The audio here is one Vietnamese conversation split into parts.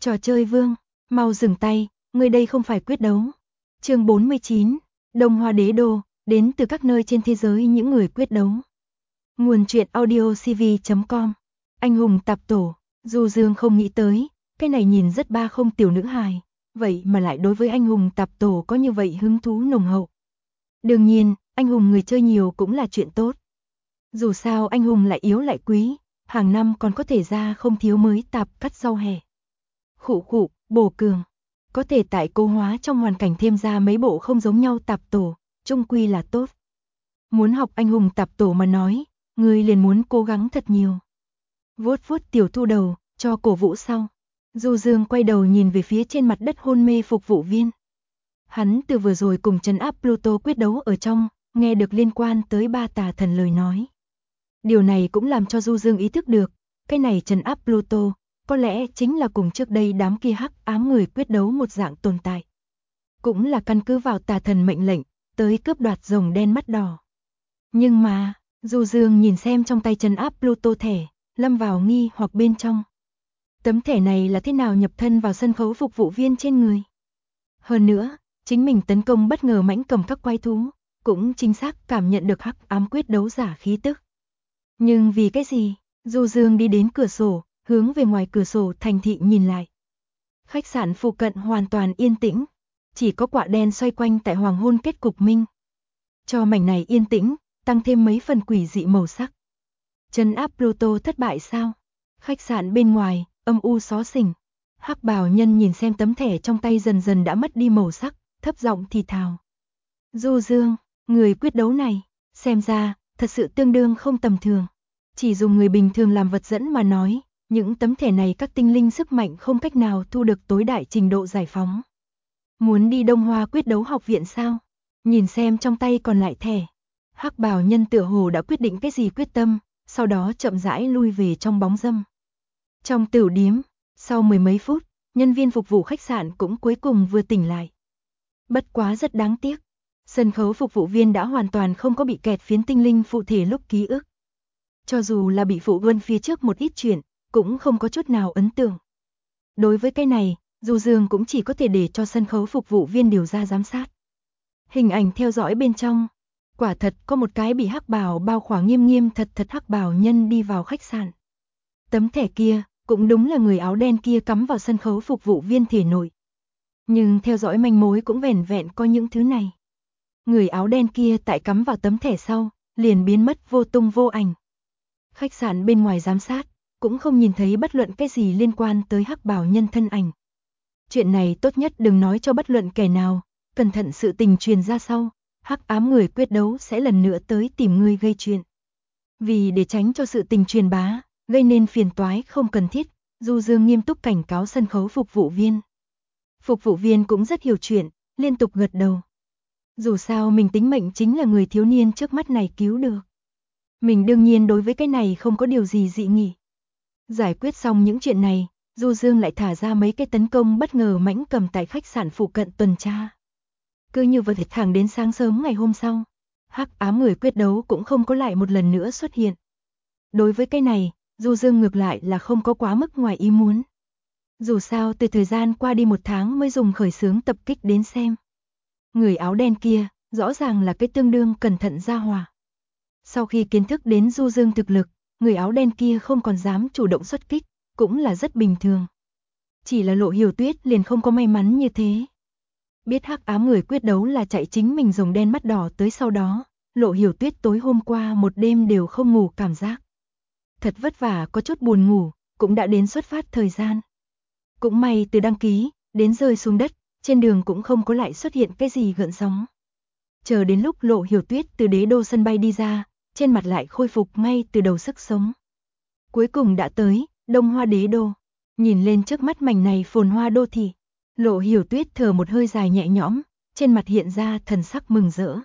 Trò chơi vương, mau dừng tay, người đây không phải quyết đấu. Chương 49, Đông Hoa Đế Đô, đến từ các nơi trên thế giới những người quyết đấu. Nguồn truyện audio cv.com. Anh hùng tạp tổ, Du Dương không nghĩ tới, cái này nhìn rất ba không tiểu nữ hài, vậy mà lại đối với anh hùng tạp tổ có như vậy hứng thú nồng hậu. Đương nhiên, anh hùng người chơi nhiều cũng là chuyện tốt. Dù sao anh hùng lại yếu lại quý, hàng năm còn có thể ra không thiếu mới tạp cắt sau hè. Khụ khụ, bổ cường. Có thể tại cố hóa trong hoàn cảnh thêm ra mấy bộ không giống nhau tạp tổ, chung quy là tốt. Muốn học anh hùng tạp tổ mà nói, người liền muốn cố gắng thật nhiều. Vuốt vuốt tiểu thu đầu, cho cổ vũ sau. Du Dương quay đầu nhìn về phía trên mặt đất hôn mê phục vụ viên. Hắn từ vừa rồi cùng trấn áp Pluto quyết đấu ở trong, nghe được liên quan tới ba tà thần lời nói. Điều này cũng làm cho Du Dương ý thức được, cái này trấn áp Pluto, có lẽ chính là cùng trước đây đám kia hắc ám người quyết đấu một dạng tồn tại. Cũng là căn cứ vào tà thần mệnh lệnh, tới cướp đoạt rồng đen mắt đỏ. Nhưng mà, Du Dương nhìn xem trong tay trấn áp Pluto thẻ, lâm vào nghi hoặc bên trong. Tấm thẻ này là thế nào nhập thân vào sân khấu phục vụ viên trên người? Hơn nữa, chính mình tấn công bất ngờ mãnh cầm các quái thú, cũng chính xác cảm nhận được hắc ám quyết đấu giả khí tức. Nhưng vì cái gì? Du Dương đi đến cửa sổ, hướng về ngoài cửa sổ thành thị nhìn lại. Khách sạn phụ cận hoàn toàn yên tĩnh, chỉ có quạ đen xoay quanh tại hoàng hôn kết cục minh. Cho mảnh này yên tĩnh, tăng thêm mấy phần quỷ dị màu sắc. Trấn áp Pluto thất bại sao? Khách sạn bên ngoài, âm u xó xỉnh. Hắc bào nhân nhìn xem tấm thẻ trong tay dần dần đã mất đi màu sắc, thấp giọng thì thào. Du Dương, người quyết đấu này, xem ra, thật sự tương đương không tầm thường. Chỉ dùng người bình thường làm vật dẫn mà nói, những tấm thẻ này các tinh linh sức mạnh không cách nào thu được tối đại trình độ giải phóng. Muốn đi Đông Hoa quyết đấu học viện sao? Nhìn xem trong tay còn lại thẻ. Hắc bào nhân tựa hồ đã quyết định cái gì quyết tâm, sau đó chậm rãi lui về trong bóng râm. Trong tửu điếm, sau mười mấy phút, nhân viên phục vụ khách sạn cũng cuối cùng vừa tỉnh lại. Bất quá rất đáng tiếc, sân khấu phục vụ viên đã hoàn toàn không có bị kẹt phiến tinh linh phụ thể lúc ký ức. Cho dù là bị phụ vân phía trước một ít chuyện, cũng không có chút nào ấn tượng. Đối với cái này, Du Dương cũng chỉ có thể để cho sân khấu phục vụ viên điều ra giám sát. Hình ảnh theo dõi bên trong, quả thật có một cái bị hắc bào bao khỏa nghiêm nghiêm thật thật hắc bào nhân đi vào khách sạn. Tấm thẻ kia, cũng đúng là người áo đen kia cắm vào sân khấu phục vụ viên thể nội. Nhưng theo dõi manh mối cũng vẻn vẹn có những thứ này. Người áo đen kia tại cắm vào tấm thẻ sau, liền biến mất vô tung vô ảnh. Khách sạn bên ngoài giám sát, cũng không nhìn thấy bất luận cái gì liên quan tới hắc bào nhân thân ảnh. Chuyện này tốt nhất đừng nói cho bất luận kẻ nào, cẩn thận sự tình truyền ra sau, hắc ám người quyết đấu sẽ lần nữa tới tìm ngươi gây chuyện. Vì để tránh cho sự tình truyền bá, gây nên phiền toái không cần thiết, Du Dương nghiêm túc cảnh cáo sân khấu phục vụ viên. Phục vụ viên cũng rất hiểu chuyện, liên tục gật đầu. Dù sao mình tính mệnh chính là người thiếu niên trước mắt này cứu được. Mình đương nhiên đối với cái này không có điều gì dị nghị. Giải quyết xong những chuyện này, Du Dương lại thả ra mấy cái tấn công bất ngờ mãnh cầm tại khách sạn phụ cận tuần tra. Cứ như vậy thẳng đến sáng sớm ngày hôm sau, hắc ám người quyết đấu cũng không có lại một lần nữa xuất hiện. Đối với cái này, Du Dương ngược lại là không có quá mức ngoài ý muốn. Dù sao từ thời gian qua đi một tháng mới dùng khởi xướng tập kích đến xem. Người áo đen kia, rõ ràng là cái tương đương cẩn thận ra hòa. Sau khi kiến thức đến Du Dương thực lực, người áo đen kia không còn dám chủ động xuất kích, cũng là rất bình thường. Chỉ là Lộ Hiểu Tuyết liền không có may mắn như thế. Biết hắc ám người quyết đấu là chạy chính mình rồng đen mắt đỏ tới sau đó, Lộ Hiểu Tuyết tối hôm qua một đêm đều không ngủ cảm giác. Thật vất vả có chút buồn ngủ, cũng đã đến xuất phát thời gian. Cũng may từ đăng ký, đến rơi xuống đất, trên đường cũng không có lại xuất hiện cái gì gợn sóng. Chờ đến lúc Lộ Hiểu Tuyết từ đế đô sân bay đi ra, trên mặt lại khôi phục ngay từ đầu sức sống. Cuối cùng đã tới, Đông Hoa đế đô. Nhìn lên trước mắt mảnh này phồn hoa đô thị, Lộ Hiểu Tuyết thở một hơi dài nhẹ nhõm, trên mặt hiện ra thần sắc mừng rỡ.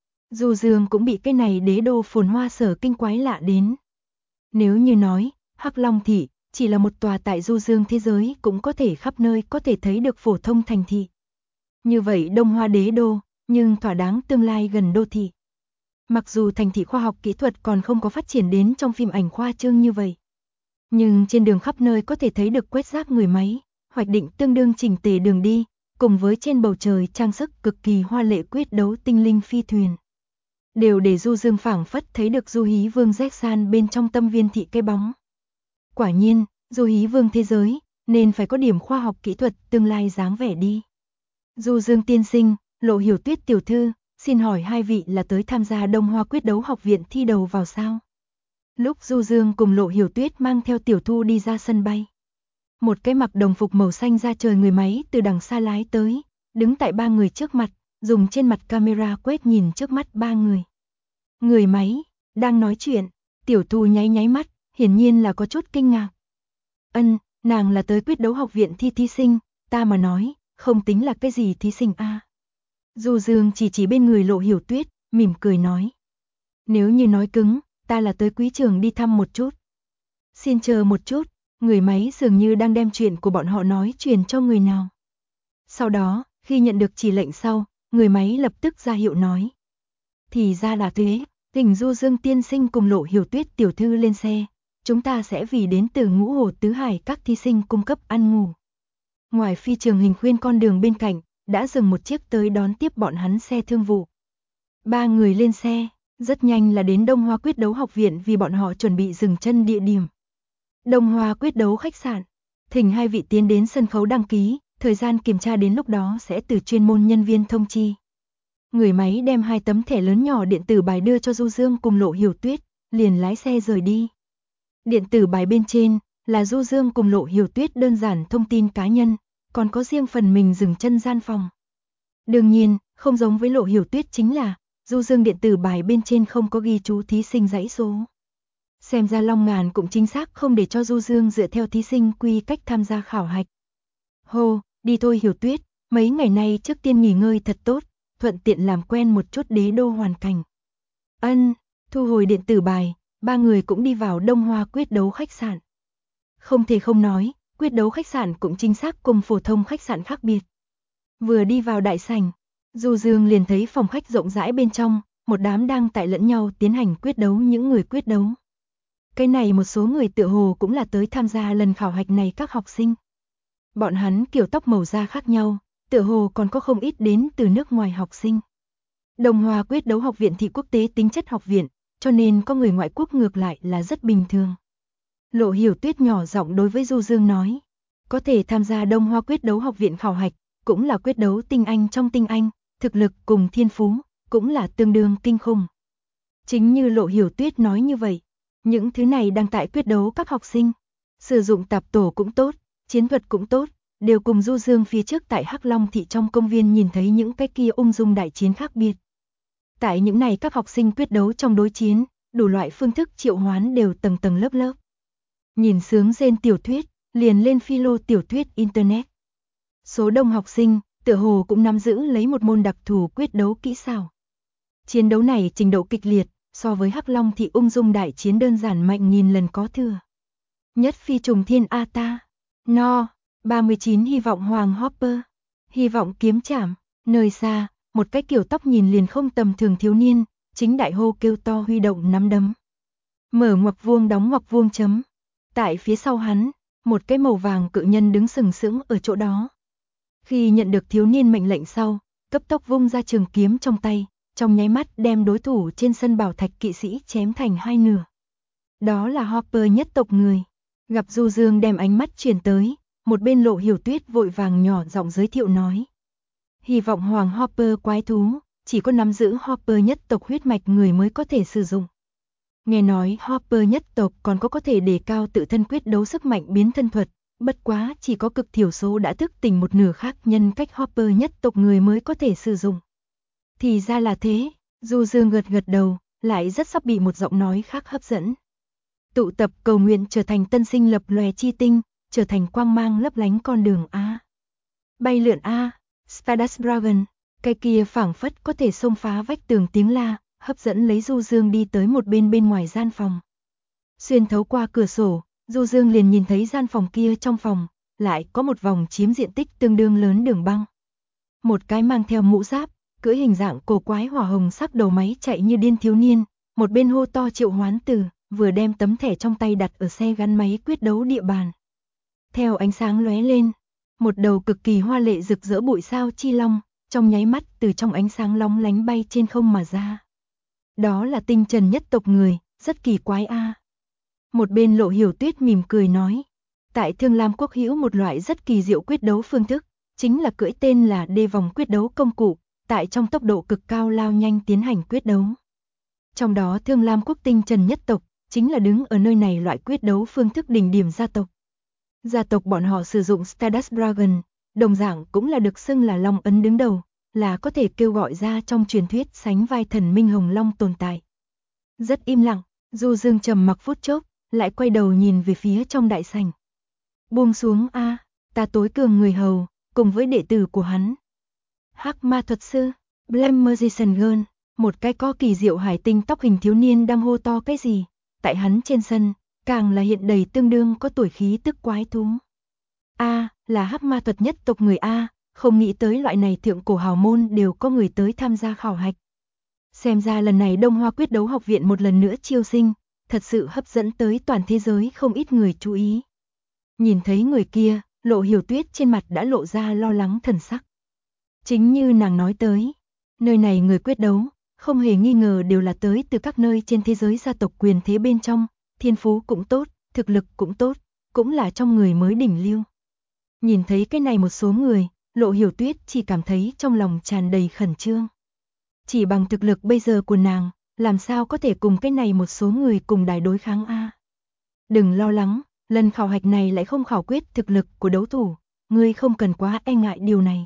Du Dương cũng bị cái này đế đô phồn hoa sở kinh quái lạ đến. Nếu như nói, Hắc Long thị chỉ là một tòa tại Du Dương thế giới cũng có thể khắp nơi có thể thấy được phổ thông thành thị. Như vậy Đông Hoa đế đô, nhưng thỏa đáng tương lai gần đô thị. Mặc dù thành thị khoa học kỹ thuật còn không có phát triển đến trong phim ảnh khoa trương như vậy. Nhưng trên đường khắp nơi có thể thấy được quét rác người máy, hoạch định tương đương chỉnh tề đường đi, cùng với trên bầu trời trang sức cực kỳ hoa lệ quyết đấu tinh linh phi thuyền. Đều để Du Dương phảng phất thấy được Du Hí Vương rét san bên trong tâm viên thị cái bóng. Quả nhiên, Du Hí Vương thế giới, nên phải có điểm khoa học kỹ thuật tương lai dáng vẻ đi. Du Dương tiên sinh, Lộ Hiểu Tuyết tiểu thư, xin hỏi hai vị là tới tham gia Đông Hoa Quyết đấu học viện thi đầu vào sao? Lúc Du Dương cùng Lộ Hiểu Tuyết mang theo Tiểu Thu đi ra sân bay. Một cái mặc đồng phục màu xanh da trời người máy từ đằng xa lái tới, đứng tại ba người trước mặt, dùng trên mặt camera quét nhìn trước mắt ba người. Người máy, đang nói chuyện, Tiểu Thu nháy nháy mắt, hiển nhiên là có chút kinh ngạc. Nàng là tới quyết đấu học viện thi thí sinh, ta mà nói, không tính là cái gì thí sinh a. Du Dương chỉ bên người Lộ Hiểu Tuyết, mỉm cười nói. Nếu như nói cứng, ta là tới quý trường đi thăm một chút. Xin chờ một chút, người máy dường như đang đem chuyện của bọn họ nói truyền cho người nào. Sau đó, khi nhận được chỉ lệnh sau, người máy lập tức ra hiệu nói. Thì ra là thế, thỉnh Du Dương tiên sinh cùng Lộ Hiểu Tuyết tiểu thư lên xe. Chúng ta sẽ vì đến từ Ngũ Hồ Tứ Hải các thí sinh cung cấp ăn ngủ. Ngoài phi trường hình khuyên con đường bên cạnh, đã dừng một chiếc tới đón tiếp bọn hắn xe thương vụ. Ba người lên xe, rất nhanh là đến Đông Hoa Quyết đấu học viện vì bọn họ chuẩn bị dừng chân địa điểm. Đông Hoa Quyết đấu khách sạn, thỉnh hai vị tiến đến sân khấu đăng ký, thời gian kiểm tra đến lúc đó sẽ từ chuyên môn nhân viên thông chi. Người máy đem hai tấm thẻ lớn nhỏ điện tử bài đưa cho Du Dương cùng Lộ Hiểu Tuyết, liền lái xe rời đi. Điện tử bài bên trên là Du Dương cùng Lộ Hiểu Tuyết đơn giản thông tin cá nhân, còn có riêng phần mình dừng chân gian phòng. Đương nhiên, không giống với Lộ Hiểu Tuyết chính là Du Dương điện tử bài bên trên không có ghi chú thí sinh dãy số. Xem ra Long Ngàn cũng chính xác không để cho Du Dương dựa theo thí sinh quy cách tham gia khảo hạch. Hô, đi thôi Hiểu Tuyết, mấy ngày nay trước tiên nghỉ ngơi thật tốt, thuận tiện làm quen một chút đế đô hoàn cảnh. Thu hồi điện tử bài, ba người cũng đi vào Đông Hoa Quyết đấu khách sạn. Không thể không nói, quyết đấu khách sạn cũng chính xác cùng phổ thông khách sạn khác biệt. Vừa đi vào đại sảnh, Du Dương liền thấy phòng khách rộng rãi bên trong, một đám đang tại lẫn nhau tiến hành quyết đấu những người quyết đấu. Cái này một số người tựa hồ cũng là tới tham gia lần khảo hạch này các học sinh. Bọn hắn kiểu tóc màu da khác nhau, tựa hồ còn có không ít đến từ nước ngoài học sinh. Đông Hoa Quyết đấu học viện thị quốc tế tính chất học viện, cho nên có người ngoại quốc ngược lại là rất bình thường. Lộ Hiểu Tuyết nhỏ giọng đối với Du Dương nói, có thể tham gia Đông Hoa Quyết đấu học viện khảo hạch, cũng là quyết đấu tinh anh trong tinh anh, thực lực cùng thiên phú, cũng là tương đương kinh khủng. Chính như Lộ Hiểu Tuyết nói như vậy, những thứ này đang tại quyết đấu các học sinh, sử dụng tạp tổ cũng tốt, chiến thuật cũng tốt, đều cùng Du Dương phía trước tại Hắc Long thị trong công viên nhìn thấy những cái kia ung dung đại chiến khác biệt. Tại những này các học sinh quyết đấu trong đối chiến, đủ loại phương thức triệu hoán đều tầng tầng lớp lớp. Nhìn sướng rên tiểu thuyết, liền lên philo tiểu thuyết internet. Số đông học sinh, tựa hồ cũng nắm giữ lấy một môn đặc thù quyết đấu kỹ xảo. Chiến đấu này trình độ kịch liệt, so với Hắc Long thị ung dung đại chiến đơn giản mạnh nghìn lần có thừa. Nhất phi trùng thiên A ta, no, 39 hy vọng Hoàng Hopper, hy vọng kiếm chảm, nơi xa, một cái kiểu tóc nhìn liền không tầm thường thiếu niên, chính đại hô kêu to huy động nắm đấm. Mở ngoặc vuông đóng ngoặc vuông chấm. Tại phía sau hắn, một cái màu vàng cự nhân đứng sừng sững ở chỗ đó. Khi nhận được thiếu niên mệnh lệnh sau, cấp tốc vung ra trường kiếm trong tay, trong nháy mắt đem đối thủ trên sân bảo thạch kỵ sĩ chém thành hai nửa. Đó là Hopper nhất tộc người. Gặp Du Dương đem ánh mắt chuyển tới, một bên Lộ Hiểu Tuyết vội vàng nhỏ giọng giới thiệu nói. Hy vọng Hoàng Hopper quái thú, chỉ có nắm giữ Hopper nhất tộc huyết mạch người mới có thể sử dụng. Nghe nói Hopper nhất tộc còn có thể đề cao tự thân quyết đấu sức mạnh biến thân thuật, bất quá chỉ có cực thiểu số đã thức tỉnh một nửa khác nhân cách Hopper nhất tộc người mới có thể sử dụng. Thì ra là thế, Du Dương gật gật đầu, lại rất sắp bị một giọng nói khác hấp dẫn. Tụ tập cầu nguyện trở thành tân sinh lập lòe chi tinh, trở thành quang mang lấp lánh con đường A. Bay lượn A, Stardust Dragon, cái kia phảng phất có thể xông phá vách tường tiếng la, hấp dẫn lấy Du Dương đi tới một bên ngoài gian phòng. Xuyên thấu qua cửa sổ, Du Dương liền nhìn thấy gian phòng kia trong phòng, lại có một vòng chiếm diện tích tương đương lớn đường băng. Một cái mang theo mũ giáp, cưỡi hình dạng cổ quái hỏa hồng sắc đầu máy chạy như điên thiếu niên, một bên hô to triệu hoán từ, vừa đem tấm thẻ trong tay đặt ở xe gắn máy quyết đấu địa bàn. Theo ánh sáng lóe lên, Một đầu cực kỳ hoa lệ rực rỡ bụi sao chi long, trong nháy mắt từ trong ánh sáng lóng lánh bay trên không mà ra. Đó là tinh trần nhất tộc người, rất kỳ quái a. Một bên Lộ Hiểu Tuyết mỉm cười nói, tại Thương Lam Quốc hữu một loại rất kỳ diệu quyết đấu phương thức, chính là cưỡi tên là đê vòng quyết đấu công cụ, tại trong tốc độ cực cao lao nhanh tiến hành quyết đấu. Trong đó Thương Lam Quốc tinh trần nhất tộc, chính là đứng ở nơi này loại quyết đấu phương thức đỉnh điểm gia tộc. Gia tộc bọn họ sử dụng Stardust Dragon, đồng dạng cũng là được xưng là Long Ấn đứng đầu, là có thể kêu gọi ra trong truyền thuyết sánh vai thần Minh Hồng Long tồn tại. Rất im lặng, Du Dương trầm mặc phút chốc, lại quay đầu nhìn về phía trong đại sảnh. Buông xuống a, ta tối cường người hầu, cùng với đệ tử của hắn. Hắc ma thuật sư, Blame Magician Girl, một cái có kỳ diệu hải tinh tóc hình thiếu niên đang hô to cái gì, tại hắn trên sân, càng là hiện đầy tương đương có tuổi khí tức quái thú. A, là hắc ma thuật nhất tộc người A, không nghĩ tới loại này thượng cổ hào môn đều có người tới tham gia khảo hạch. Xem ra lần này Đông Hoa Quyết Đấu Học viện một lần nữa chiêu sinh, thật sự hấp dẫn tới toàn thế giới không ít người chú ý. Nhìn thấy người kia, Lộ Hiểu Tuyết trên mặt đã lộ ra lo lắng thần sắc. Chính như nàng nói tới, nơi này người quyết đấu, không hề nghi ngờ đều là tới từ các nơi trên thế giới gia tộc quyền thế bên trong, thiên phú cũng tốt, thực lực cũng tốt, cũng là trong người mới đỉnh lưu. Nhìn thấy cái này một số người, Lộ Hiểu Tuyết chỉ cảm thấy trong lòng tràn đầy khẩn trương. Chỉ bằng thực lực bây giờ của nàng, làm sao có thể cùng cái này một số người cùng đài đối kháng a? Đừng lo lắng, lần khảo hạch này lại không khảo quyết thực lực của đấu thủ, ngươi không cần quá e ngại điều này.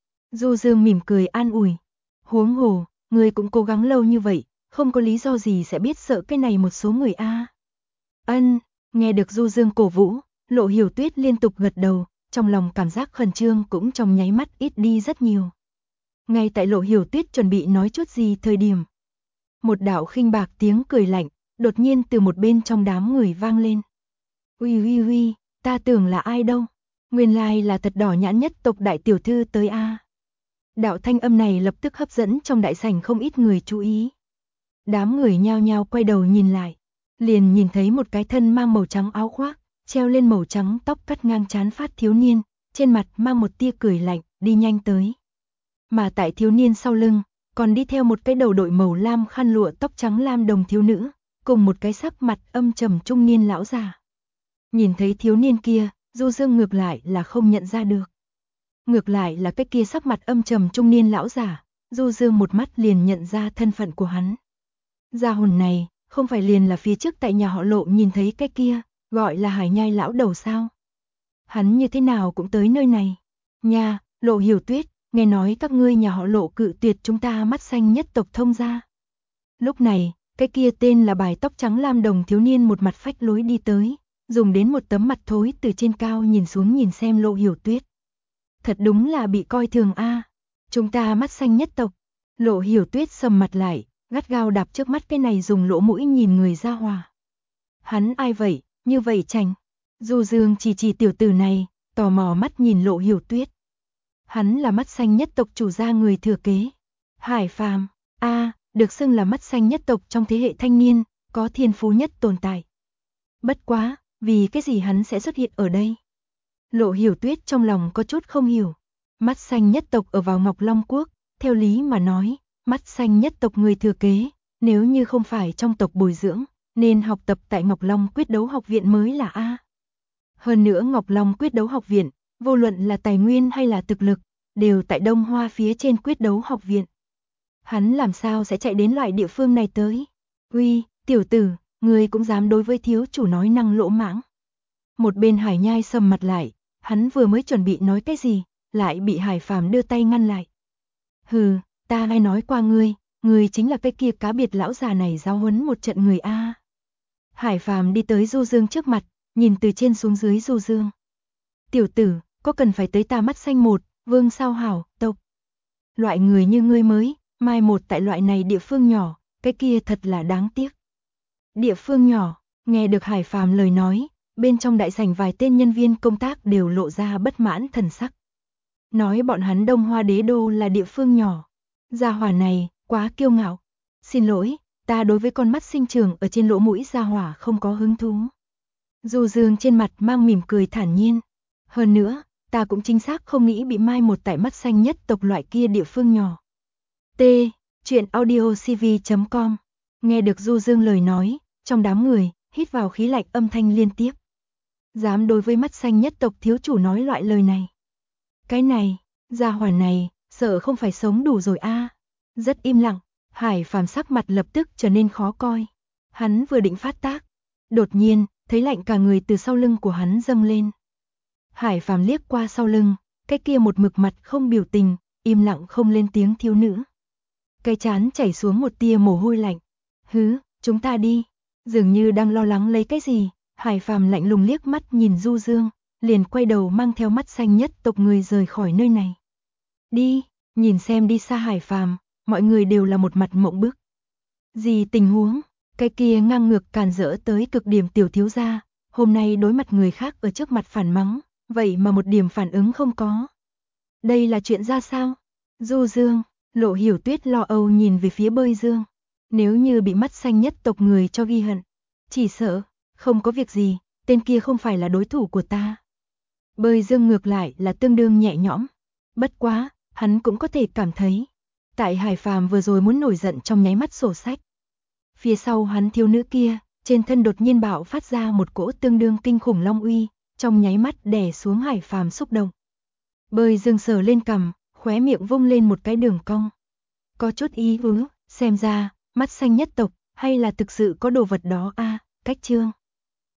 Du Dương mỉm cười an ủi, huống hồ, ngươi cũng cố gắng lâu như vậy, không có lý do gì sẽ biết sợ cái này một số người a. Ân, nghe được Du Dương cổ vũ, Lộ Hiểu Tuyết liên tục gật đầu, trong lòng cảm giác khẩn trương cũng trong nháy mắt ít đi rất nhiều. Ngay tại Lộ Hiểu Tuyết chuẩn bị nói chút gì thời điểm, một đạo khinh bạc tiếng cười lạnh, đột nhiên từ một bên trong đám người vang lên. Uy uy uy, ta tưởng là ai đâu, nguyên lai là thật đỏ nhãn nhất tộc đại tiểu thư tới a. Đạo thanh âm này lập tức hấp dẫn trong đại sảnh không ít người chú ý. Đám người nhao nhao quay đầu nhìn lại, liền nhìn thấy một cái thân mang màu trắng áo khoác, treo lên màu trắng tóc cắt ngang trán phát thiếu niên, trên mặt mang một tia cười lạnh, đi nhanh tới. Mà tại thiếu niên sau lưng, còn đi theo một cái đầu đội màu lam khăn lụa tóc trắng lam đồng thiếu nữ, cùng một cái sắc mặt âm trầm trung niên lão già. Nhìn thấy thiếu niên kia, Du Dương ngược lại là không nhận ra được. Ngược lại là cái kia sắc mặt âm trầm trung niên lão già, Du Dương một mắt liền nhận ra thân phận của hắn. Gia hồn này, không phải liền là phía trước tại nhà họ Lộ nhìn thấy cái kia, gọi là Hải Nhai lão đầu sao? Hắn như thế nào cũng tới nơi này. Nha, Lộ Hiểu Tuyết, nghe nói các ngươi nhà họ Lộ cự tuyệt chúng ta mắt xanh nhất tộc thông gia. Lúc này, cái kia tên là bài tóc trắng lam đồng thiếu niên một mặt phách lối đi tới, dùng đến một tấm mặt thối từ trên cao nhìn xuống nhìn xem Lộ Hiểu Tuyết. Thật đúng là bị coi thường a. Chúng ta mắt xanh nhất tộc. Lộ Hiểu Tuyết sầm mặt lại, gắt gao đạp trước mắt cái này dùng lỗ mũi nhìn người ra hòa. Hắn ai vậy, như vậy chành. Du Dương chỉ tiểu tử này, tò mò mắt nhìn Lộ Hiểu Tuyết. Hắn là mắt xanh nhất tộc chủ gia người thừa kế. Hải Phàm, được xưng là mắt xanh nhất tộc trong thế hệ thanh niên, có thiên phú nhất tồn tại. Bất quá, vì cái gì hắn sẽ xuất hiện ở đây? Lộ Hiểu Tuyết trong lòng có chút không hiểu. Mắt xanh nhất tộc ở vào Ngọc Long Quốc, theo lý mà nói, mắt xanh nhất tộc người thừa kế, nếu như không phải trong tộc bồi dưỡng, nên học tập tại Ngọc Long Quyết Đấu Học viện mới là a. Hơn nữa Ngọc Long Quyết Đấu Học viện, vô luận là tài nguyên hay là thực lực, đều tại Đông Hoa phía trên Quyết Đấu Học viện. Hắn làm sao sẽ chạy đến loại địa phương này tới? Uy, tiểu tử, ngươi cũng dám đối với thiếu chủ nói năng lỗ mãng. Một bên Hải Nhai sầm mặt lại, hắn vừa mới chuẩn bị nói cái gì, lại bị Hải Phàm đưa tay ngăn lại. Hừ, ta hay nói qua ngươi chính là cái kia cá biệt lão già này giáo huấn một trận người a. Hải Phàm đi tới Du Dương trước mặt, nhìn từ trên xuống dưới Du Dương. Tiểu tử, có cần phải tới ta mắt xanh một, vương sao hảo, tộc. Loại người như ngươi mới, mai một tại loại này địa phương nhỏ, cái kia thật là đáng tiếc. Địa phương nhỏ, nghe được Hải Phàm lời nói, bên trong đại sảnh vài tên nhân viên công tác đều lộ ra bất mãn thần sắc. Nói bọn hắn Đông Hoa Đế Đô là địa phương nhỏ. Gia hỏa này, quá kiêu ngạo. Xin lỗi, ta đối với con mắt sinh trưởng ở trên lỗ mũi gia hỏa không có hứng thú. Du Dương trên mặt mang mỉm cười thản nhiên. Hơn nữa, ta cũng chính xác không nghĩ bị mai một tại mắt xanh nhất tộc loại kia địa phương nhỏ. T. Chuyện audio cv.com. Nghe được Du Dương lời nói, trong đám người, hít vào khí lạnh âm thanh liên tiếp. Dám đối với mắt xanh nhất tộc thiếu chủ nói loại lời này. Cái này, gia hỏa này, sợ không phải sống đủ rồi a. Rất im lặng, Hải Phàm sắc mặt lập tức trở nên khó coi. Hắn vừa định phát tác, đột nhiên, thấy lạnh cả người từ sau lưng của hắn dâng lên. Hải Phàm liếc qua sau lưng, cái kia một mực mặt không biểu tình, im lặng không lên tiếng thiếu nữ. Cái trán chảy xuống một tia mồ hôi lạnh. Hứ, chúng ta đi. Dường như đang lo lắng lấy cái gì, Hải Phàm lạnh lùng liếc mắt nhìn Du Dương, liền quay đầu mang theo mắt xanh nhất tộc người rời khỏi nơi này. Đi, nhìn xem đi xa Hải Phàm, mọi người đều là một mặt mộng bức. Gì tình huống, cái kia ngang ngược càn rỡ tới cực điểm tiểu thiếu gia, hôm nay đối mặt người khác ở trước mặt phản mắng, vậy mà một điểm phản ứng không có. Đây là chuyện ra sao? Du Dương, Lộ Hiểu Tuyết lo âu nhìn về phía Bơi Dương. Nếu như bị mắt xanh nhất tộc người cho ghi hận, chỉ sợ, không có việc gì, tên kia không phải là đối thủ của ta. Bơi Dương ngược lại là tương đương nhẹ nhõm. Bất quá, hắn cũng có thể cảm thấy, tại Hải Phàm vừa rồi muốn nổi giận trong nháy mắt sổ sách. Phía sau hắn thiếu nữ kia, trên thân đột nhiên bạo phát ra một cỗ tương đương kinh khủng long uy, trong nháy mắt đè xuống Hải Phàm xúc động. Bơi Dương sờ lên cằm, khóe miệng vung lên một cái đường cong. Có chút ý vứ, xem ra, mắt xanh nhất tộc, hay là thực sự có đồ vật đó a. Cách chương